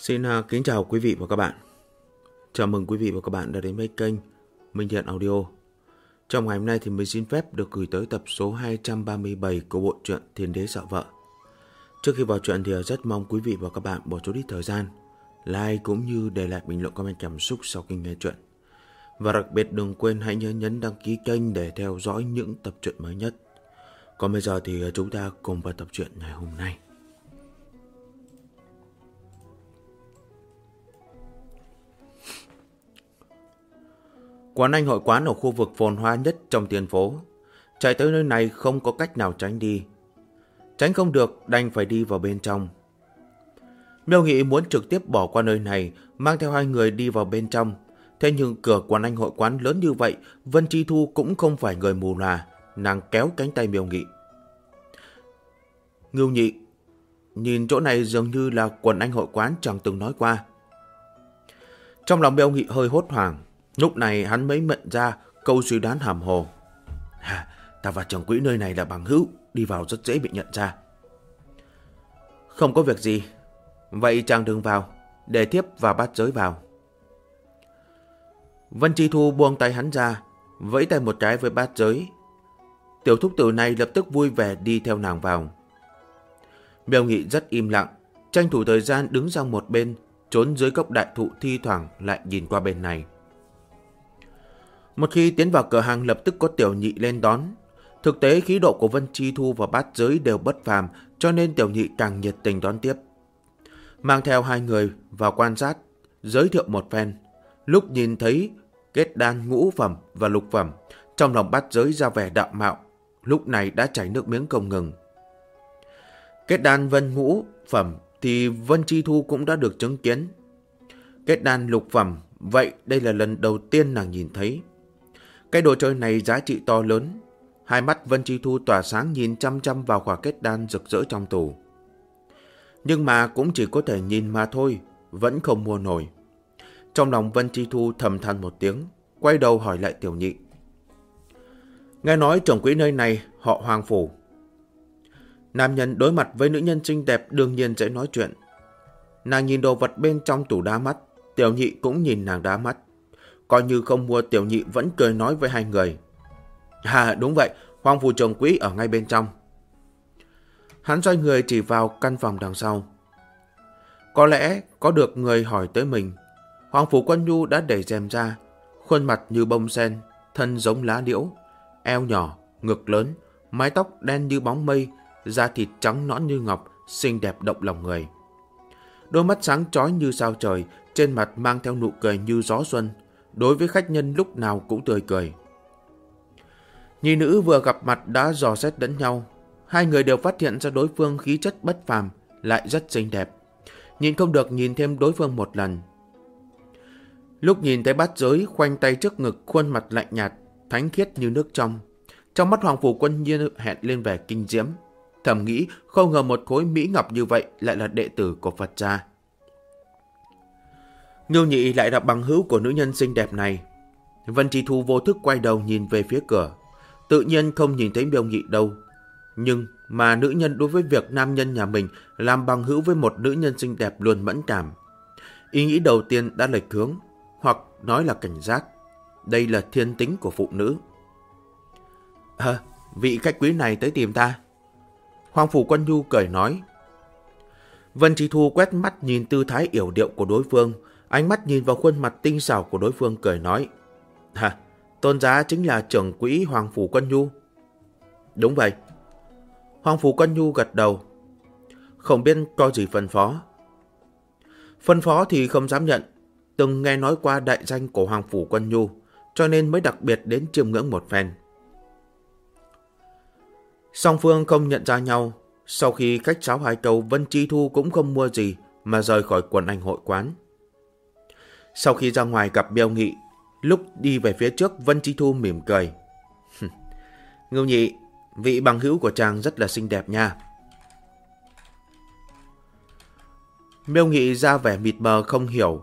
Xin kính chào quý vị và các bạn. Chào mừng quý vị và các bạn đã đến với kênh Minh Thiện Audio. Trong ngày hôm nay thì mình xin phép được gửi tới tập số 237 của bộ truyện Thiên Đế Sợ Vợ. Trước khi vào truyện thì rất mong quý vị và các bạn bỏ chút ít thời gian like cũng như để lại bình luận comment cảm xúc sau khi nghe truyện. Và đặc biệt đừng quên hãy nhớ nhấn đăng ký kênh để theo dõi những tập truyện mới nhất. Còn bây giờ thì chúng ta cùng vào tập truyện ngày hôm nay. Quán Anh hội quán ở khu vực phồn hoa nhất trong tiền phố. Chạy tới nơi này không có cách nào tránh đi. Tránh không được đành phải đi vào bên trong. Miêu Nghị muốn trực tiếp bỏ qua nơi này, mang theo hai người đi vào bên trong. Thế nhưng cửa Quán Anh hội quán lớn như vậy, Vân Chi Thu cũng không phải người mù lòa. Nàng kéo cánh tay Miêu Nghị. Ngưu Nhị, nhìn chỗ này dường như là Quán Anh hội quán chẳng từng nói qua. Trong lòng Miêu Nghị hơi hốt hoảng. Lúc này hắn mới nhận ra câu suy đoán hàm hồ. Ta và trưởng quỹ nơi này là bằng hữu, đi vào rất dễ bị nhận ra. Không có việc gì. Vậy chàng đừng vào, để thiếp và bát giới vào. Vân Chi Thu buông tay hắn ra, vẫy tay một cái với bát giới. Tiểu thúc tử này lập tức vui vẻ đi theo nàng vào. Miêu Nghị rất im lặng, tranh thủ thời gian đứng sang một bên, trốn dưới gốc đại thụ, thi thoảng lại nhìn qua bên này. Một khi tiến vào cửa hàng lập tức có Tiểu Nhị lên đón. Thực tế khí độ của Vân Chi Thu và bát giới đều bất phàm, cho nên Tiểu Nhị càng nhiệt tình đón tiếp. Mang theo hai người vào quan sát, giới thiệu một phen. Lúc nhìn thấy kết đan ngũ phẩm và lục phẩm, trong lòng bát giới ra vẻ đạo mạo, lúc này đã chảy nước miếng không ngừng. Kết đan vân ngũ phẩm thì Vân Chi Thu cũng đã được chứng kiến. Kết đan lục phẩm, vậy đây là lần đầu tiên nàng nhìn thấy. Cái đồ chơi này giá trị to lớn. Hai mắt Vân Chi Thu tỏa sáng nhìn chăm chăm vào khỏa kết đan rực rỡ trong tủ. Nhưng mà cũng chỉ có thể nhìn mà thôi, vẫn không mua nổi. Trong lòng Vân Chi Thu thầm than một tiếng, quay đầu hỏi lại Tiểu Nhị. Nghe nói trưởng quỹ nơi này họ Hoàng Phủ. Nam nhân đối mặt với nữ nhân xinh đẹp đương nhiên dễ nói chuyện. Nàng nhìn đồ vật bên trong tủ đá mắt, Tiểu Nhị cũng nhìn nàng đá mắt. Coi như không mua, Tiểu Nhị vẫn cười nói với hai người. Đúng vậy, Hoàng Phủ trưởng quỹ ở ngay bên trong. Hắn xoay người chỉ vào căn phòng đằng sau. Có lẽ có được người hỏi tới mình. Hoàng Phủ Quân Nhu đã đẩy rèm ra, khuôn mặt như bông sen, thân giống lá liễu, eo nhỏ, ngực lớn, mái tóc đen như bóng mây, da thịt trắng nõn như ngọc, xinh đẹp động lòng người. Đôi mắt sáng chói như sao trời, trên mặt mang theo nụ cười như gió xuân, đối với khách nhân lúc nào cũng tươi cười. Nhi nữ vừa gặp mặt đã dò xét lẫn nhau, hai người đều phát hiện ra đối phương khí chất bất phàm, lại rất xinh đẹp. Nhìn không được nhìn thêm đối phương một lần. Lúc nhìn thấy bát giới khoanh tay trước ngực, khuôn mặt lạnh nhạt, thánh khiết như nước trong. Trong mắt Hoàng Phủ Quân Nhu hẹn lên vẻ kinh diễm. Thầm nghĩ không ngờ một khối mỹ ngọc như vậy lại là đệ tử của Phật gia. Ngưu Nhị lại là bằng hữu của nữ nhân xinh đẹp này. Vân Chi Thu vô thức quay đầu nhìn về phía cửa. Tự nhiên không nhìn thấy Miêu Nghị đâu. Nhưng mà nữ nhân đối với việc nam nhân nhà mình làm bằng hữu với một nữ nhân xinh đẹp luôn mẫn cảm. Ý nghĩ đầu tiên đã lệch hướng, hoặc nói là cảnh giác. Đây là thiên tính của phụ nữ. Vị khách quý này tới tìm ta. Hoàng Phủ Quân Nhu cười nói. Vân Chi Thu quét mắt nhìn tư thái yểu điệu của đối phương, ánh mắt nhìn vào khuôn mặt tinh xảo của đối phương cười nói. Tôn giá chính là trưởng quỹ Hoàng Phủ Quân Nhu. Đúng vậy. Hoàng Phủ Quân Nhu gật đầu. Không biết có gì phân phó. Phân phó thì không dám nhận. Từng nghe nói qua đại danh của Hoàng Phủ Quân Nhu, cho nên mới đặc biệt đến chiêm ngưỡng một phen. Song phương không nhận ra nhau. Sau khi khách sáo hai câu, Vân Chi Thu cũng không mua gì mà rời khỏi Quần Anh hội quán. Sau khi ra ngoài gặp Miêu Nghị, lúc đi về phía trước, Vân Chi Thu mỉm cười. Ngưu Nhị, vị bằng hữu của chàng rất là xinh đẹp nha. Miêu Nghị ra vẻ mịt mờ không hiểu.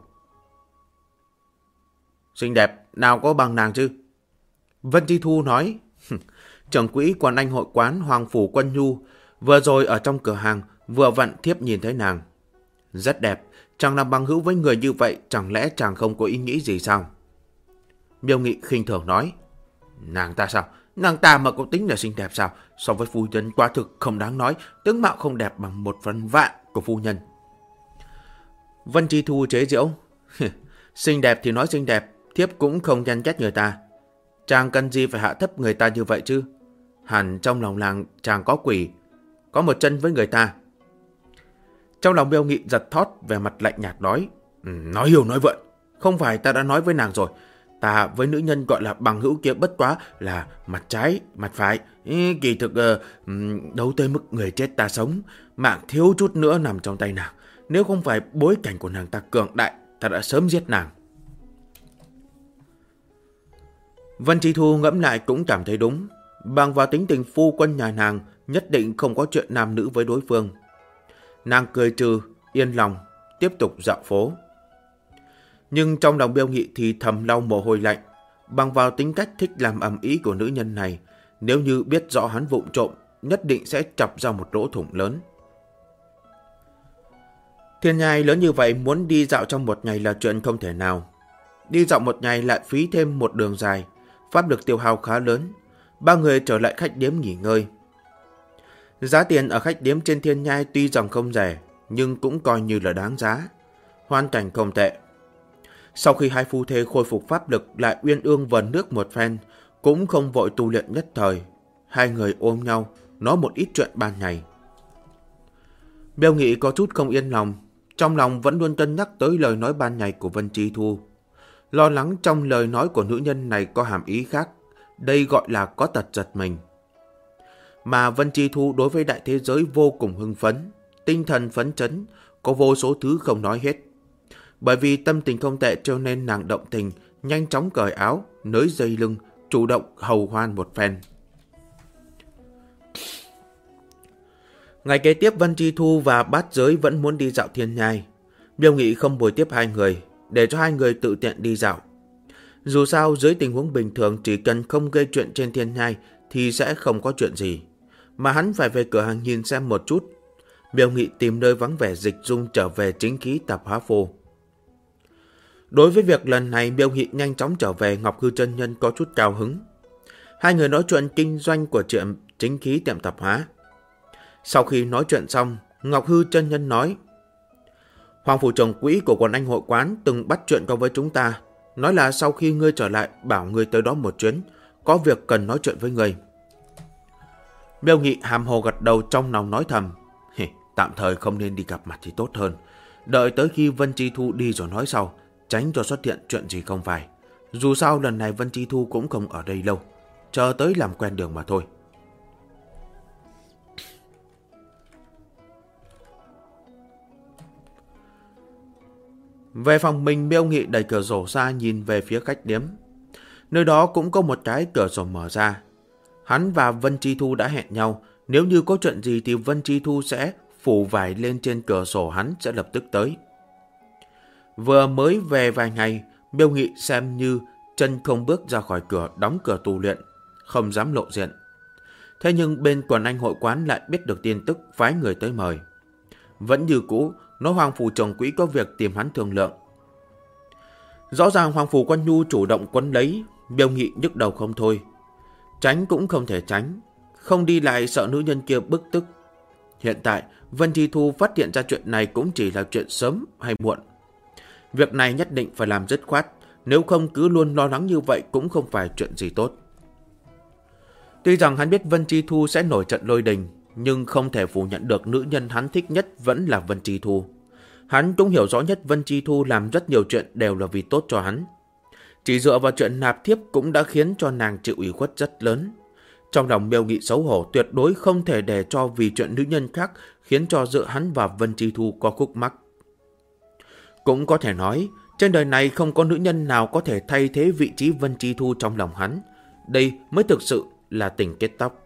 Xinh đẹp, nào có bằng nàng chứ? Vân Chi Thu nói. Trưởng quỹ Quần Anh hội quán Hoàng Phủ Quân Nhu vừa rồi ở trong cửa hàng vừa vặn thiếp nhìn thấy nàng. Rất đẹp, Chàng làm bằng hữu với người như vậy, chẳng lẽ chàng không có ý nghĩ gì sao? Miêu Nghị khinh thường nói. Nàng ta sao? Nàng ta mà có tính là xinh đẹp sao? So với phu nhân quả thực không đáng nói, tướng mạo không đẹp bằng 1/1000 của phu nhân. Vân Chi Thu chế giễu. Xinh đẹp thì nói xinh đẹp, thiếp cũng không ghen ghét người ta. Chàng cần gì phải hạ thấp người ta như vậy chứ? Hẳn trong lòng làng chàng có quỷ, có một chân với người ta. Trong lòng Miêu Nghị giật thót, về mặt lạnh nhạt nói. Nói hiểu nói vượn, không phải ta đã nói với nàng rồi. Ta với nữ nhân gọi là bằng hữu kia bất quá là mặt trái, mặt phải. Kỳ thực đâu tới mức người chết ta sống, mạng thiếu chút nữa nằm trong tay nàng. Nếu không phải bối cảnh của nàng ta cường đại, ta đã sớm giết nàng. Vân Chi Thu ngẫm lại cũng cảm thấy đúng. Bằng vào tính tình phu quân nhà nàng, nhất định không có chuyện nam nữ với đối phương. Nàng cười trừ, yên lòng, tiếp tục dạo phố. Nhưng trong lòng Miêu Nghị thì thầm lau mồ hôi lạnh. Bằng vào tính cách thích làm ầm ĩ của nữ nhân này, nếu như biết rõ hắn vụng trộm, nhất định sẽ chọc ra một lỗ thủng lớn. Thiên nhai lớn như vậy, muốn đi dạo trong một ngày là chuyện không thể nào. Đi dạo một ngày lại phí thêm một đường dài, pháp lực tiêu hao khá lớn. Ba người trở lại khách điếm nghỉ ngơi. Giá tiền ở khách điếm trên Thiên Nhai tuy rằng không rẻ, nhưng cũng coi như là đáng giá. Hoàn cảnh không tệ. Sau khi hai phu thê khôi phục pháp lực lại uyên ương vần nước một phen, cũng không vội tu luyện nhất thời. Hai người ôm nhau, nói một ít chuyện ban ngày. Miêu Nghị có chút không yên lòng, trong lòng vẫn luôn cân nhắc tới lời nói ban ngày của Vân Chi Thu. Lo lắng trong lời nói của nữ nhân này có hàm ý khác, đây gọi là có tật giật mình. Mà Vân Chi Thu đối với đại thế giới vô cùng hưng phấn, tinh thần phấn chấn, có vô số thứ không nói hết. Bởi vì tâm tình không tệ cho nên nàng động tình, nhanh chóng cởi áo, nới dây lưng, chủ động hầu hoan một phen. Ngày kế tiếp Vân Chi Thu và Bát Giới vẫn muốn đi dạo Thiên Nhai. Miêu Nghị không bồi tiếp hai người, để cho hai người tự tiện đi dạo. Dù sao dưới tình huống bình thường chỉ cần không gây chuyện trên Thiên Nhai thì sẽ không có chuyện gì. Mà hắn phải về cửa hàng nhìn xem một chút. Miêu Nghị tìm nơi vắng vẻ dịch dung trở về chính khí tạp hóa phô. Đối với việc lần này Miêu Nghị nhanh chóng trở về, Ngọc Hư chân nhân có chút cao hứng. Hai người nói chuyện kinh doanh của chuyện chính khí tiệm tạp hóa. Sau khi nói chuyện xong, Ngọc Hư chân nhân nói: Hoàng phủ trưởng quỹ của quần anh hội quán từng bắt chuyện với chúng ta, nói là sau khi ngươi trở lại bảo ngươi tới đó một chuyến, có việc cần nói chuyện với ngươi. Miêu Nghị hàm hồ gật đầu, trong lòng nói thầm: tạm thời không nên đi gặp mặt thì tốt hơn. Đợi tới khi Vân Chi Thu đi rồi nói sau, tránh cho xuất hiện chuyện gì không phải. Dù sao lần này Vân Chi Thu cũng không ở đây lâu, chờ tới làm quen đường mà thôi. Về phòng mình, Miêu Nghị đẩy cửa sổ ra nhìn về phía khách điếm. Nơi đó cũng có một cái cửa sổ mở ra. Hắn và Vân Chi Thu đã hẹn nhau, nếu như có chuyện gì thì Vân Chi Thu sẽ phủ vải lên trên cửa sổ, hắn sẽ lập tức tới. Vừa mới về vài ngày, Miêu Nghị xem như chân không bước ra khỏi cửa, đóng cửa tu luyện, không dám lộ diện. Thế nhưng bên quần anh hội quán lại biết được tin tức, phái người tới mời. Vẫn như cũ, nói Hoàng phủ trưởng quỹ có việc tìm hắn thương lượng. Rõ ràng Hoàng phủ Quan Nhu chủ động quấn lấy, Miêu Nghị nhức đầu không thôi. Tránh cũng không thể tránh, không đi lại sợ nữ nhân kia bức tức. Hiện tại, Vân Chi Thu phát hiện ra chuyện này cũng chỉ là chuyện sớm hay muộn. Việc này nhất định phải làm dứt khoát, nếu không cứ luôn lo lắng như vậy cũng không phải chuyện gì tốt. Tuy rằng hắn biết Vân Chi Thu sẽ nổi trận lôi đình, nhưng không thể phủ nhận được nữ nhân hắn thích nhất vẫn là Vân Chi Thu. Hắn cũng hiểu rõ nhất Vân Chi Thu làm rất nhiều chuyện đều là vì tốt cho hắn. Chỉ dựa vào chuyện nạp thiếp cũng đã khiến cho nàng chịu ủy khuất rất lớn. Trong lòng Miêu Nghị xấu hổ, tuyệt đối không thể để cho vì chuyện nữ nhân khác khiến cho giữa hắn và Vân Chi Thu có khúc mắc. Cũng có thể nói, trên đời này không có nữ nhân nào có thể thay thế vị trí Vân Chi Thu trong lòng hắn. Đây mới thực sự là tình kết tóc.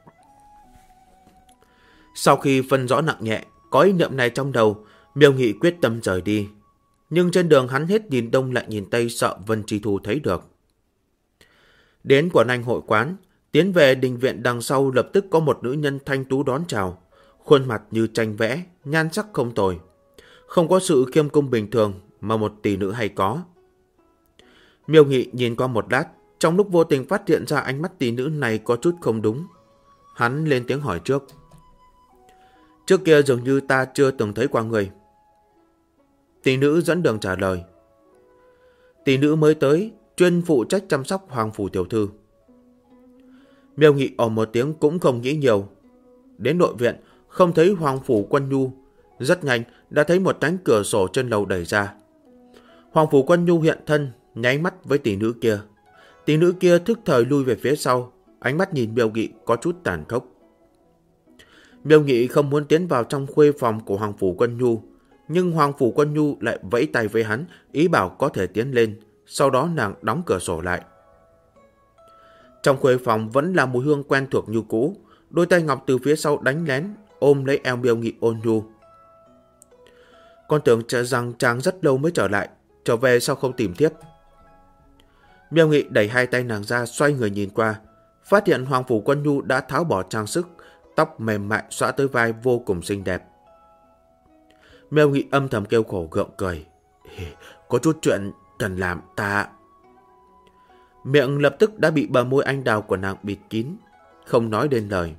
Sau khi phân rõ nặng nhẹ, có ý niệm này trong đầu, Miêu Nghị quyết tâm rời đi. Nhưng trên đường hắn hết nhìn đông lại nhìn tây, sợ Vân Chi Thu thấy được. Đến quần anh hội quán, tiến về đình viện đằng sau lập tức có một nữ nhân thanh tú đón chào, khuôn mặt như tranh vẽ, nhan sắc không tồi. không có sự khiêm cung bình thường mà một tỷ nữ hay có. Miêu Nghị nhìn qua một lát, trong lúc vô tình phát hiện ra ánh mắt tỷ nữ này có chút không đúng. Hắn lên tiếng hỏi trước. Trước kia dường như ta chưa từng thấy qua người. Tỷ nữ dẫn đường trả lời. Tỷ nữ mới tới, chuyên phụ trách chăm sóc Hoàng phủ tiểu thư. Miêu Nghị ồ một tiếng cũng không nghĩ nhiều. Đến nội viện, không thấy Hoàng phủ Quân Nhu. Rất nhanh đã thấy một cánh cửa sổ trên lầu đẩy ra. Hoàng phủ Quân Nhu hiện thân, nháy mắt với tỷ nữ kia. Tỷ nữ kia thức thời lui về phía sau, ánh mắt nhìn Miêu Nghị có chút tàn khốc. Miêu Nghị không muốn tiến vào trong khuê phòng của Hoàng phủ Quân Nhu, nhưng Hoàng phủ Quân Nhu lại vẫy tay với hắn, ý bảo có thể tiến lên, sau đó nàng đóng cửa sổ lại. Trong khuê phòng vẫn là mùi hương quen thuộc như cũ, đôi tay ngọc từ phía sau đánh lén, ôm lấy eo Miêu Nghị ôn nhu. Con tưởng rằng chàng rất lâu mới trở lại, trở về sao không tìm thiếp? Miêu Nghị đẩy hai tay nàng ra, xoay người nhìn qua, phát hiện Hoàng phủ Quân Nhu đã tháo bỏ trang sức, tóc mềm mại xõa tới vai vô cùng xinh đẹp. Miêu Nghị âm thầm kêu khổ gượng cười. Có chút chuyện cần làm ta. Miệng lập tức đã bị bờ môi anh đào của nàng bịt kín, không nói đến lời.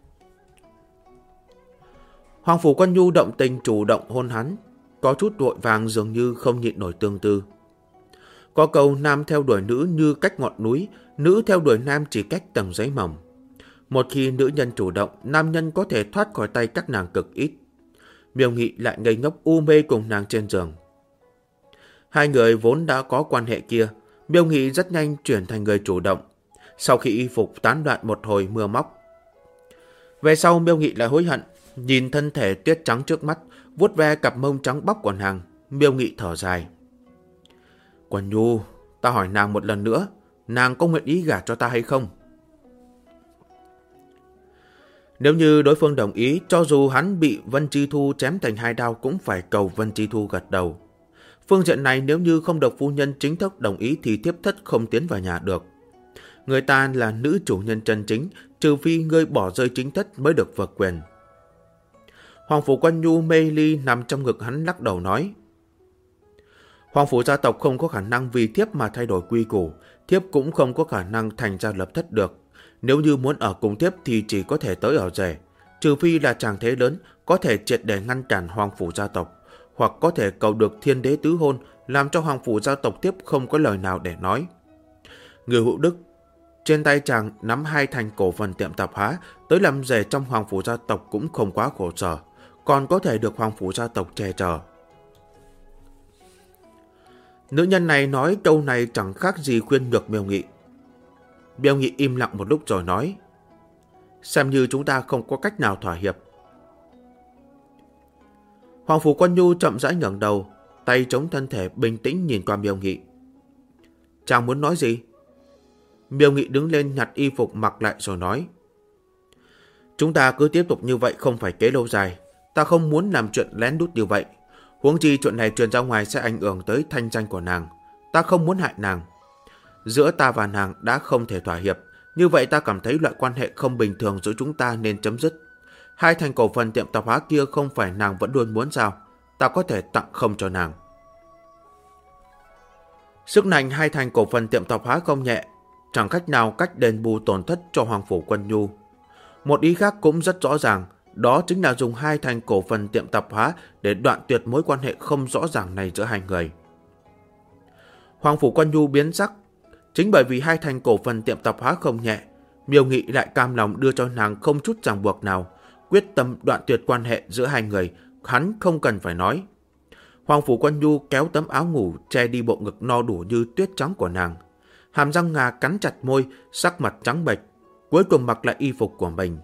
Hoàng phủ Quân Nhu động tình chủ động hôn hắn, có chút vội vàng dường như không nhịn nổi tương tư. Có câu nam theo đuổi nữ như cách ngọn núi, nữ theo đuổi nam chỉ cách tầng giấy mỏng. Một khi nữ nhân chủ động, nam nhân có thể thoát khỏi tay các nàng cực ít. Miêu Nghị lại ngây ngốc u mê cùng nàng trên giường. Hai người vốn đã có quan hệ kia, Miêu Nghị rất nhanh chuyển thành người chủ động, sau khi y phục tán loạn một hồi mưa móc. Về sau Miêu Nghị lại hối hận, nhìn thân thể tuyết trắng trước mắt, vuốt ve cặp mông trắng bóc của nàng, Miêu Nghị thở dài. Quân Nhu, ta hỏi nàng một lần nữa, nàng có nguyện ý gả cho ta hay không? Nếu như đối phương đồng ý, cho dù hắn bị Vân Chi Thu chém thành hai đao cũng phải cầu Vân Chi Thu gật đầu. Phương diện này nếu như không được phu nhân chính thức đồng ý thì thiếp thất không tiến vào nhà được. Người ta là nữ chủ nhân chân chính, trừ phi ngươi bỏ rơi chính thất mới được vượt quyền. Hoàng phủ Quân Nhu mê ly nằm trong ngực hắn lắc đầu nói. Hoàng phủ gia tộc không có khả năng vì thiếp mà thay đổi quy củ, thiếp cũng không có khả năng thành ra lập thất được. Nếu như muốn ở cùng thiếp thì chỉ có thể tới ở rể, trừ phi là chàng thế lớn có thể triệt để ngăn cản Hoàng phủ gia tộc, hoặc có thể cầu được thiên đế tứ hôn, làm cho Hoàng phủ gia tộc tiếp không có lời nào để nói. Người hữu đức, trên tay chàng nắm 2 thành cổ phần tiệm tạp hóa, tới làm rể trong Hoàng phủ gia tộc cũng không quá khổ sở, còn có thể được Hoàng phủ gia tộc che chở. Nữ nhân này nói câu này chẳng khác gì khuyên nhược Miêu Nghị. Miêu Nghị im lặng một lúc rồi nói, xem như chúng ta không có cách nào thỏa hiệp. Hoàng phủ Quân Nhu chậm rãi ngẩng đầu, tay chống thân thể bình tĩnh nhìn qua Miêu Nghị. Chàng muốn nói gì? Miêu Nghị đứng lên nhặt y phục mặc lại rồi nói, chúng ta cứ tiếp tục như vậy không phải kế lâu dài, ta không muốn làm chuyện lén lút như vậy. Huống chi chuyện này truyền ra ngoài sẽ ảnh hưởng tới thanh danh của nàng, ta không muốn hại nàng. Giữa ta và nàng đã không thể thỏa hiệp, như vậy ta cảm thấy loại quan hệ không bình thường giữa chúng ta nên chấm dứt. 2 thành cổ phần tiệm tạp hóa kia không phải nàng vẫn luôn muốn sao, ta có thể tặng không cho nàng. Sức nành 2 thành cổ phần tiệm tạp hóa không nhẹ, chẳng cách nào cách đền bù tổn thất cho Hoàng phủ Quân Nhu. Một ý khác cũng rất rõ ràng, đó chính là dùng 2 thành cổ phần tiệm tạp hóa để đoạn tuyệt mối quan hệ không rõ ràng này giữa hai người. Hoàng phủ Quân Nhu biến sắc, chính bởi vì 2 thành cổ phần tiệm tạp hóa không nhẹ, Miêu Nghị lại cam lòng đưa cho nàng không chút ràng buộc nào, quyết tâm đoạn tuyệt quan hệ giữa hai người, hắn không cần phải nói. Hoàng phủ Quân Nhu kéo tấm áo ngủ che đi bộ ngực no đủ như tuyết trắng của nàng, hàm răng ngà cắn chặt môi, sắc mặt trắng bệch, cuối cùng mặc lại y phục của mình.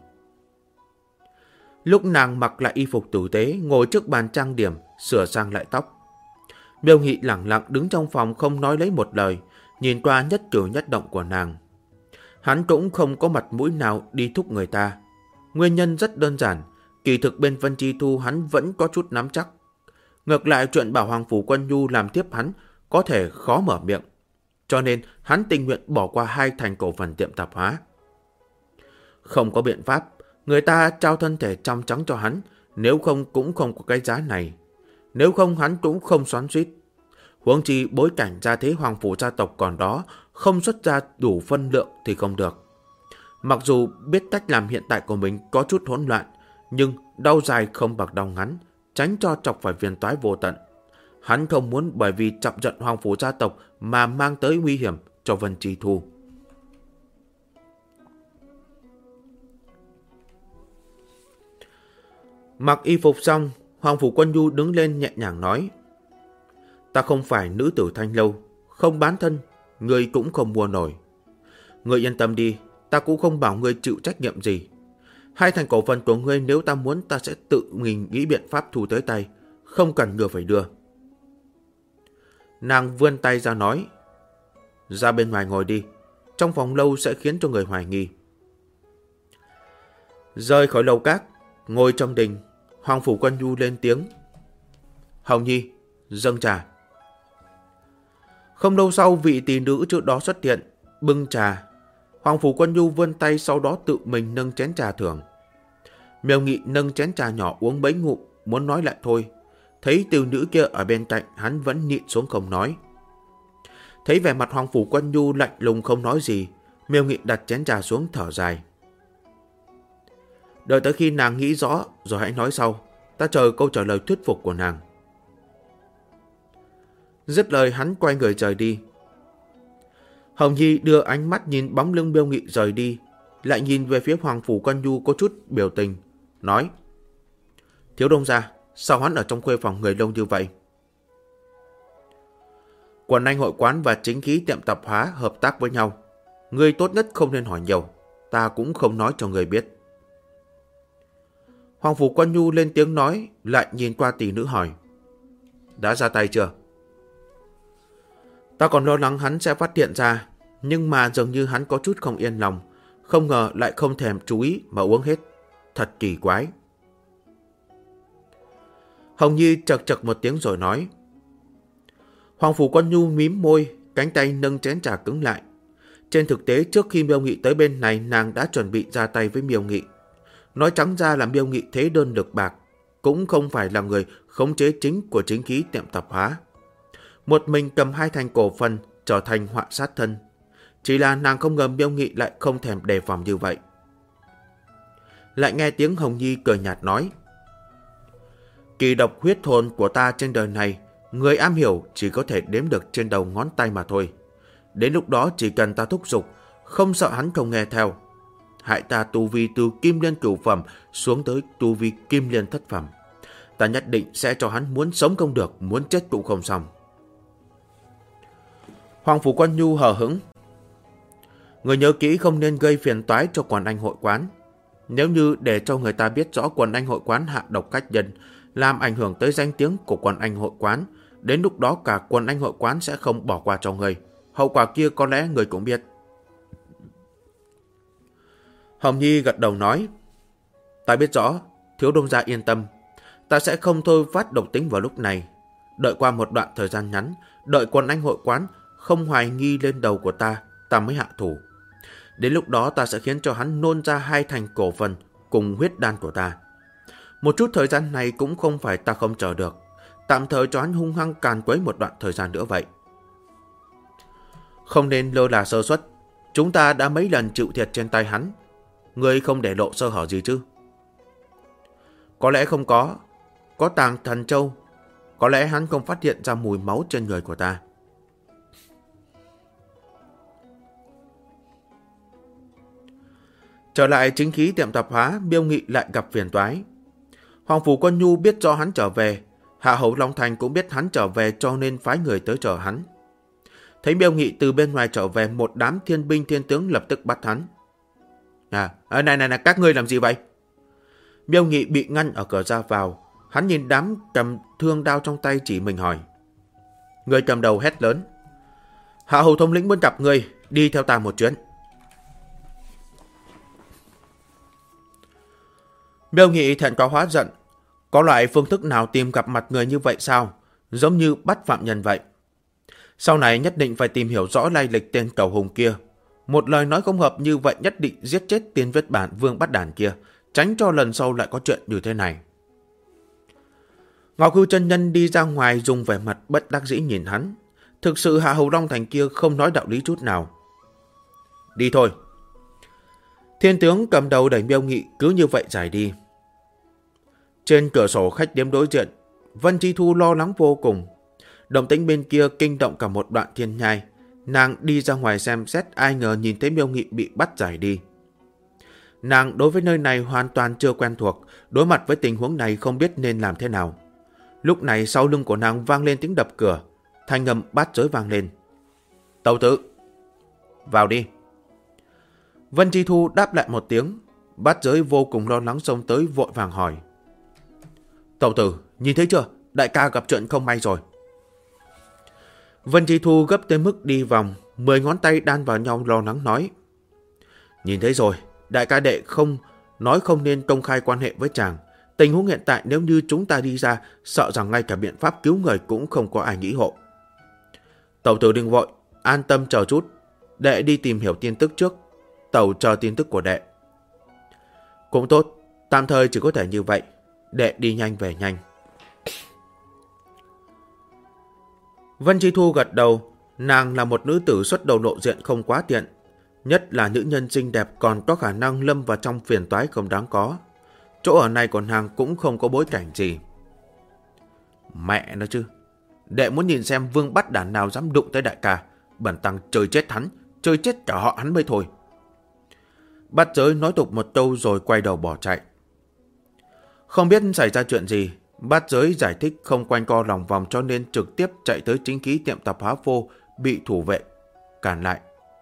Lúc nàng mặc lại y phục tử tế, ngồi trước bàn trang điểm, sửa sang lại tóc. Miêu Nghị lẳng lặng đứng trong phòng không nói lấy một lời, nhìn qua nhất cử nhất động của nàng. Hắn cũng không có mặt mũi nào đi thúc người ta. Nguyên nhân rất đơn giản, kỳ thực bên Vân Chi Thu hắn vẫn có chút nắm chắc. Ngược lại chuyện bảo Hoàng phủ Quân Nhu làm tiếp hắn có thể khó mở miệng, cho nên hắn tình nguyện bỏ qua 2 thành cổ phần tiệm tạp hóa. Không có biện pháp, người ta trao thân thể trong trắng cho hắn, nếu không cũng không có cái giá này. Nếu không hắn cũng không xoắn xuýt. Huống chi bối cảnh gia thế hoàng phủ gia tộc còn đó, không xuất ra đủ phân lượng thì không được. Mặc dù biết cách làm hiện tại của mình có chút hỗn loạn, nhưng đau dài không bằng đau ngắn, tránh cho chọc phải phiền toái vô tận. Hắn không muốn bởi vì chọc giận hoàng phủ gia tộc mà mang tới nguy hiểm cho Vân Chi Thu. Mặc y phục xong, Hoàng Phủ Quân Nhu đứng lên nhẹ nhàng nói: Ta không phải nữ tử Thanh Lâu, không bán thân, ngươi cũng không mua nổi. Ngươi yên tâm đi, ta cũng không bảo ngươi chịu trách nhiệm gì. 2 thành cổ phần của ngươi nếu ta muốn, ta sẽ tự mình nghĩ biện pháp thu tới tay, không cần ngươi phải đưa. Nàng vươn tay ra nói: Ra bên ngoài ngồi đi, trong phòng lâu sẽ khiến cho người hoài nghi. Rời khỏi lầu các, ngồi trong đình, Hoàng Phủ Quân Nhu lên tiếng: Hồng Nhi, dâng trà. Không lâu sau, vị tỷ nữ trước đó xuất hiện, bưng trà. Hoàng Phủ Quân Nhu vươn tay, sau đó tự mình nâng chén trà thưởng. Miêu Nghị nâng chén trà nhỏ uống mấy ngụm, muốn nói lại thôi. Thấy tiểu nữ kia ở bên cạnh, hắn vẫn nhịn xuống không nói. Thấy vẻ mặt Hoàng Phủ Quân Nhu lạnh lùng không nói gì, Miêu Nghị đặt chén trà xuống thở dài. Đợi tới khi nàng nghĩ rõ rồi hãy nói sau, ta chờ câu trả lời thuyết phục của nàng. Dứt lời hắn quay người rời đi. Hồng Nhi đưa ánh mắt nhìn bóng lưng Miêu Nghị rời đi, lại nhìn về phía Hoàng Phủ Quân Nhu có chút biểu tình, nói: Thiếu đông gia, sao hắn ở trong khuê phòng người lâu như vậy? Quần anh hội quán và chính khí tiệm tạp hóa hợp tác với nhau, người tốt nhất không nên hỏi nhiều, ta cũng không nói cho người biết. Hoàng Phủ Quân Nhu lên tiếng nói, lại nhìn qua tỷ nữ hỏi: Đã ra tay chưa? Ta còn lo lắng hắn sẽ phát hiện ra, nhưng mà dường như hắn có chút không yên lòng, không ngờ lại không thèm chú ý mà uống hết. Thật kỳ quái. Hồng Nhi chật chật một tiếng rồi nói. Hoàng Phủ Quân Nhu mím môi, cánh tay nâng chén trà cứng lại. Trên thực tế, trước khi Miêu Nghị tới bên này, nàng đã chuẩn bị ra tay với Miêu Nghị. Nói trắng ra là Miêu Nghị thế đơn lực bạc, cũng không phải là người khống chế chính của chính khí tiệm tạp hóa. Một mình cầm 2 thành cổ phần, trở thành họa sát thân. Chỉ là nàng không ngờ Miêu Nghị lại không thèm đề phòng như vậy. Lại nghe tiếng Hồng Nhi cười nhạt nói: Kỳ độc huyết hồn của ta trên đời này, người am hiểu chỉ có thể đếm được trên đầu ngón tay mà thôi. Đến lúc đó chỉ cần ta thúc giục, không sợ hắn không nghe theo. Hại ta tu vi từ kim liên cửu phẩm xuống tới tu vi kim liên thất phẩm. Ta nhất định sẽ cho hắn muốn sống không được, muốn chết cũng không xong. Hoàng Phủ Quân Nhu hờ hững: Người nhớ kỹ không nên gây phiền toái cho quần anh hội quán. Nếu như để cho người ta biết rõ quần anh hội quán hạ độc cách nhân, làm ảnh hưởng tới danh tiếng của quần anh hội quán, đến lúc đó cả quần anh hội quán sẽ không bỏ qua cho người. Hậu quả kia có lẽ người cũng biết. Hồng Nhi gật đầu nói: Ta biết rõ, thiếu đông gia yên tâm. Ta sẽ không thôi phát độc tính vào lúc này. Đợi qua một đoạn thời gian ngắn, đợi quần anh hội quán không hoài nghi lên đầu của ta, ta mới hạ thủ. Đến lúc đó ta sẽ khiến cho hắn nôn ra 2 thành cổ phần cùng huyết đan của ta. Một chút thời gian này cũng không phải ta không chờ được. Tạm thời cho hắn hung hăng càn quấy một đoạn thời gian nữa vậy. Không nên lơ là sơ suất. Chúng ta đã mấy lần chịu thiệt trên tay hắn. Ngươi không để lộ sơ hở gì chứ? Có lẽ không có. Có tàng thần châu. Có lẽ hắn không phát hiện ra mùi máu trên người của ta. Trở lại chính khí tiệm tạp hóa, Miêu Nghị lại gặp phiền toái. Hoàng Phủ Quân Nhu biết do hắn trở về, Hạ Hầu Long Thành cũng biết hắn trở về cho nên phái người tới chờ hắn. Thấy Miêu Nghị từ bên ngoài trở về, một đám thiên binh thiên tướng lập tức bắt hắn. Này, các ngươi làm gì vậy? Miêu Nghị bị ngăn ở cửa ra vào, hắn nhìn đám cầm thương đao trong tay chỉ mình hỏi. Người cầm đầu hét lớn: Hạ Hầu thống lĩnh muốn gặp ngươi, đi theo ta một chuyến. Miêu Nghị thẹn quá hóa giận. Có loại phương thức nào tìm gặp mặt người như vậy sao? Giống như bắt phạm nhân vậy. Sau này nhất định phải tìm hiểu rõ lai lịch tên cầu hùng kia. Một lời nói không hợp như vậy nhất định giết chết tiên vết bản Vương Bát Đàn kia, tránh cho lần sau lại có chuyện như thế này. Ngọc Hư chân nhân đi ra ngoài dùng vẻ mặt bất đắc dĩ nhìn hắn. Thực sự Hạ Hầu Long Thành kia không nói đạo lý chút nào. Đi thôi. Thiên tướng cầm đầu đẩy Miêu Nghị cứ như vậy giải đi. Trên cửa sổ khách điếm đối diện, Vân Chi Thu lo lắng vô cùng. Động tĩnh bên kia kinh động cả một đoạn thiên nhai. Nàng đi ra ngoài xem xét, ai ngờ nhìn thấy Miêu Nghị bị bắt giải đi. Nàng đối với nơi này hoàn toàn chưa quen thuộc, đối mặt với tình huống này không biết nên làm thế nào. Lúc này sau lưng của nàng vang lên tiếng đập cửa, thanh âm bát giới vang lên. Tẩu tử, vào đi. Vân Chi Thu đáp lại một tiếng, bát giới vô cùng lo lắng xông tới vội vàng hỏi. Tẩu tử, nhìn thấy chưa? Đại ca gặp chuyện không may rồi. Vân Chi Thu gấp tới mức đi vòng, 10 ngón tay đan vào nhau lo lắng nói. Nhìn thấy rồi, đại ca đệ nói không nên công khai quan hệ với chàng. Tình huống hiện tại nếu như chúng ta đi ra, sợ rằng ngay cả biện pháp cứu người cũng không có ai nghĩ hộ. Tẩu tử đừng vội, an tâm chờ chút. Đệ đi tìm hiểu tin tức trước. Tẩu chờ tin tức của đệ. Cũng tốt, tạm thời chỉ có thể như vậy. Đệ đi nhanh về nhanh. Vân Chi Thu gật đầu. Nàng là một nữ tử xuất đầu lộ diện không quá tiện. Nhất là nữ nhân xinh đẹp còn có khả năng lâm vào trong phiền toái không đáng có. Chỗ ở này của nàng cũng không có bối cảnh gì. Mẹ nó chứ. Đệ muốn nhìn xem vương bắt đản nào dám đụng tới đại ca. Bẩn tăng chơi chết hắn, chơi chết cả họ hắn mới thôi. Bát giới nói tục một câu rồi quay đầu bỏ chạy. Không biết xảy ra chuyện gì, bát giới giải thích không quanh co lòng vòng cho nên trực tiếp chạy tới chính khí tiệm tạp hóa phô, bị thủ vệ cản lại.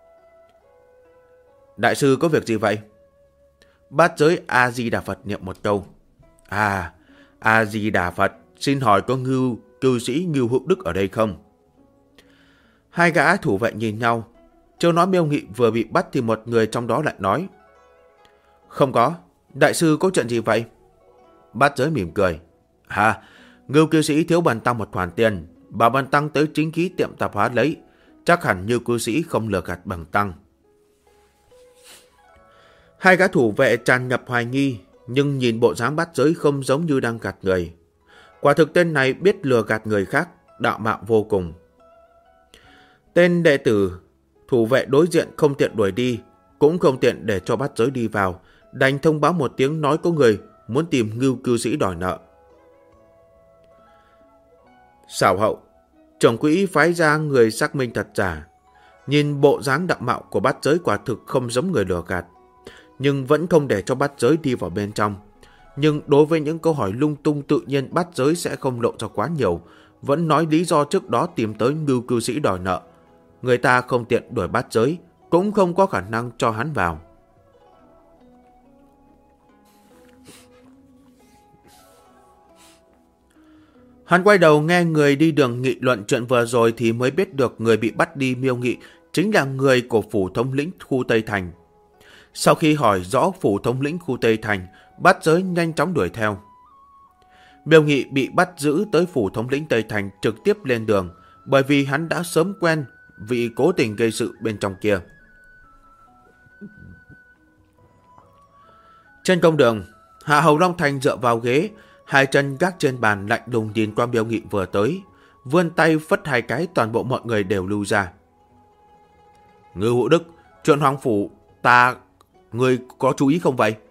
Đại sư có việc gì vậy? Bát giới A-di-đà Phật niệm một câu. À, A-di-đà Phật, xin hỏi có cư sĩ Ngưu Hữu Đức ở đây không? Hai gã thủ vệ nhìn nhau. Chưa nói Miêu Nghị vừa bị bắt thì một người trong đó lại nói. Không có, đại sư có chuyện gì vậy? Bát giới mỉm cười. Ngưu cư sĩ thiếu bần tăng một khoản tiền, bảo bần tăng tới chính khí tiệm tạp hóa lấy, chắc hẳn Ngưu cư sĩ không lừa gạt bần tăng. Hai gã thủ vệ tràn ngập hoài nghi, nhưng nhìn bộ dáng bát giới không giống như đang gạt người. Quả thực tên này biết lừa gạt người khác, đạo mạo vô cùng. Tên đệ tử thủ vệ đối diện không tiện đuổi đi, cũng không tiện để cho bát giới đi vào, đành thông báo một tiếng nói có người muốn tìm Ngưu cư sĩ đòi nợ. Xảo hậu, trưởng quỹ phái ra người xác minh thật giả. Nhìn bộ dáng đạo mạo của bát giới quả thực không giống người lừa gạt, nhưng vẫn không để cho bát giới đi vào bên trong. Nhưng đối với những câu hỏi lung tung tự nhiên bát giới sẽ không lộ ra quá nhiều, vẫn nói lý do trước đó tìm tới Ngưu cư sĩ đòi nợ. Người ta không tiện đuổi bát giới, cũng không có khả năng cho hắn vào. Hắn quay đầu nghe người đi đường nghị luận chuyện vừa rồi thì mới biết được người bị bắt đi Miêu Nghị chính là người của phủ thống lĩnh khu Tây Thành. Sau khi hỏi rõ phủ thống lĩnh khu Tây Thành, bát giới nhanh chóng đuổi theo. Miêu Nghị bị bắt giữ tới phủ thống lĩnh Tây Thành trực tiếp lên đường, bởi vì hắn đã sớm quen vị cố tình gây sự bên trong kia. Trên công đường, Hạ Hầu Long Thành dựa vào ghế, hai chân gác trên bàn lạnh lùng nhìn qua Miêu Nghị vừa tới, vươn tay phất hai cái toàn bộ mọi người đều lưu ra. Ngưu Hữu Đức, chuyện hoàng phủ người có chú ý không vậy?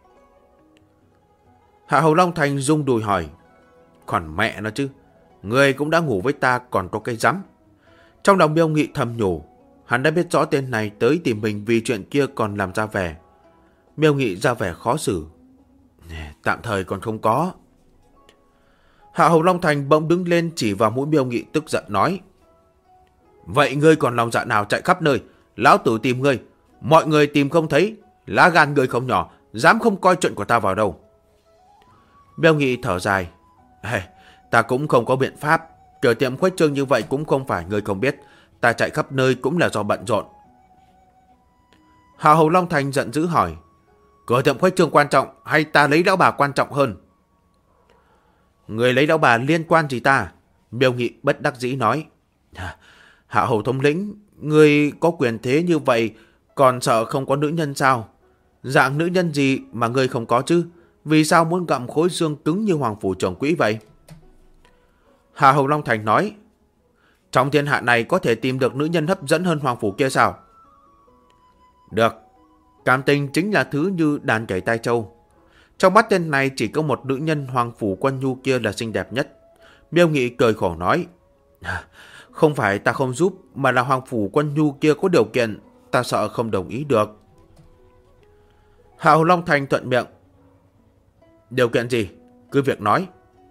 Hạ Hầu Long Thành rung đùi hỏi. Còn mẹ nó chứ, người cũng đã ngủ với ta còn có cái rắm. Trong lòng Miêu Nghị thầm nhủ, hắn đã biết rõ tên này tới tìm mình vì chuyện kia còn làm ra vẻ. Miêu Nghị ra vẻ khó xử. Tạm thời còn không có. Hạ Hầu Long Thành bỗng đứng lên chỉ vào mũi Miêu Nghị tức giận nói. Vậy ngươi còn lòng dạ nào chạy khắp nơi, lão tử tìm ngươi, mọi người tìm không thấy, lá gan ngươi không nhỏ, dám không coi chuyện của ta vào đâu. Miêu Nghị thở dài. Ta cũng không có biện pháp, cửa tiệm khuếch trương như vậy cũng không phải ngươi không biết, ta chạy khắp nơi cũng là do bận rộn. Hạ Hầu Long Thành giận dữ hỏi. Cửa tiệm khuếch trương quan trọng hay ta lấy lão bà quan trọng hơn? Người lấy lão bà liên quan gì ta? Miêu Nghị bất đắc dĩ nói. Hạ Hầu thống lĩnh, người có quyền thế như vậy, còn sợ không có nữ nhân sao? Dạng nữ nhân gì mà người không có chứ? Vì sao muốn gặm khối xương cứng như hoàng phủ trưởng quỹ vậy? Hạ Hầu Long Thành nói, trong thiên hạ này có thể tìm được nữ nhân hấp dẫn hơn hoàng phủ kia sao? Được, cảm tình chính là thứ như đàn cày tai châu. Trong mắt tên này chỉ có một nữ nhân hoàng phủ Quân Nhu kia là xinh đẹp nhất. Miêu Nghị cười khổ nói, không phải ta không giúp, mà là hoàng phủ Quân Nhu kia có điều kiện, ta sợ không đồng ý được. Hạ Hầu Long Thành thuận miệng, điều kiện gì? Cứ việc nói.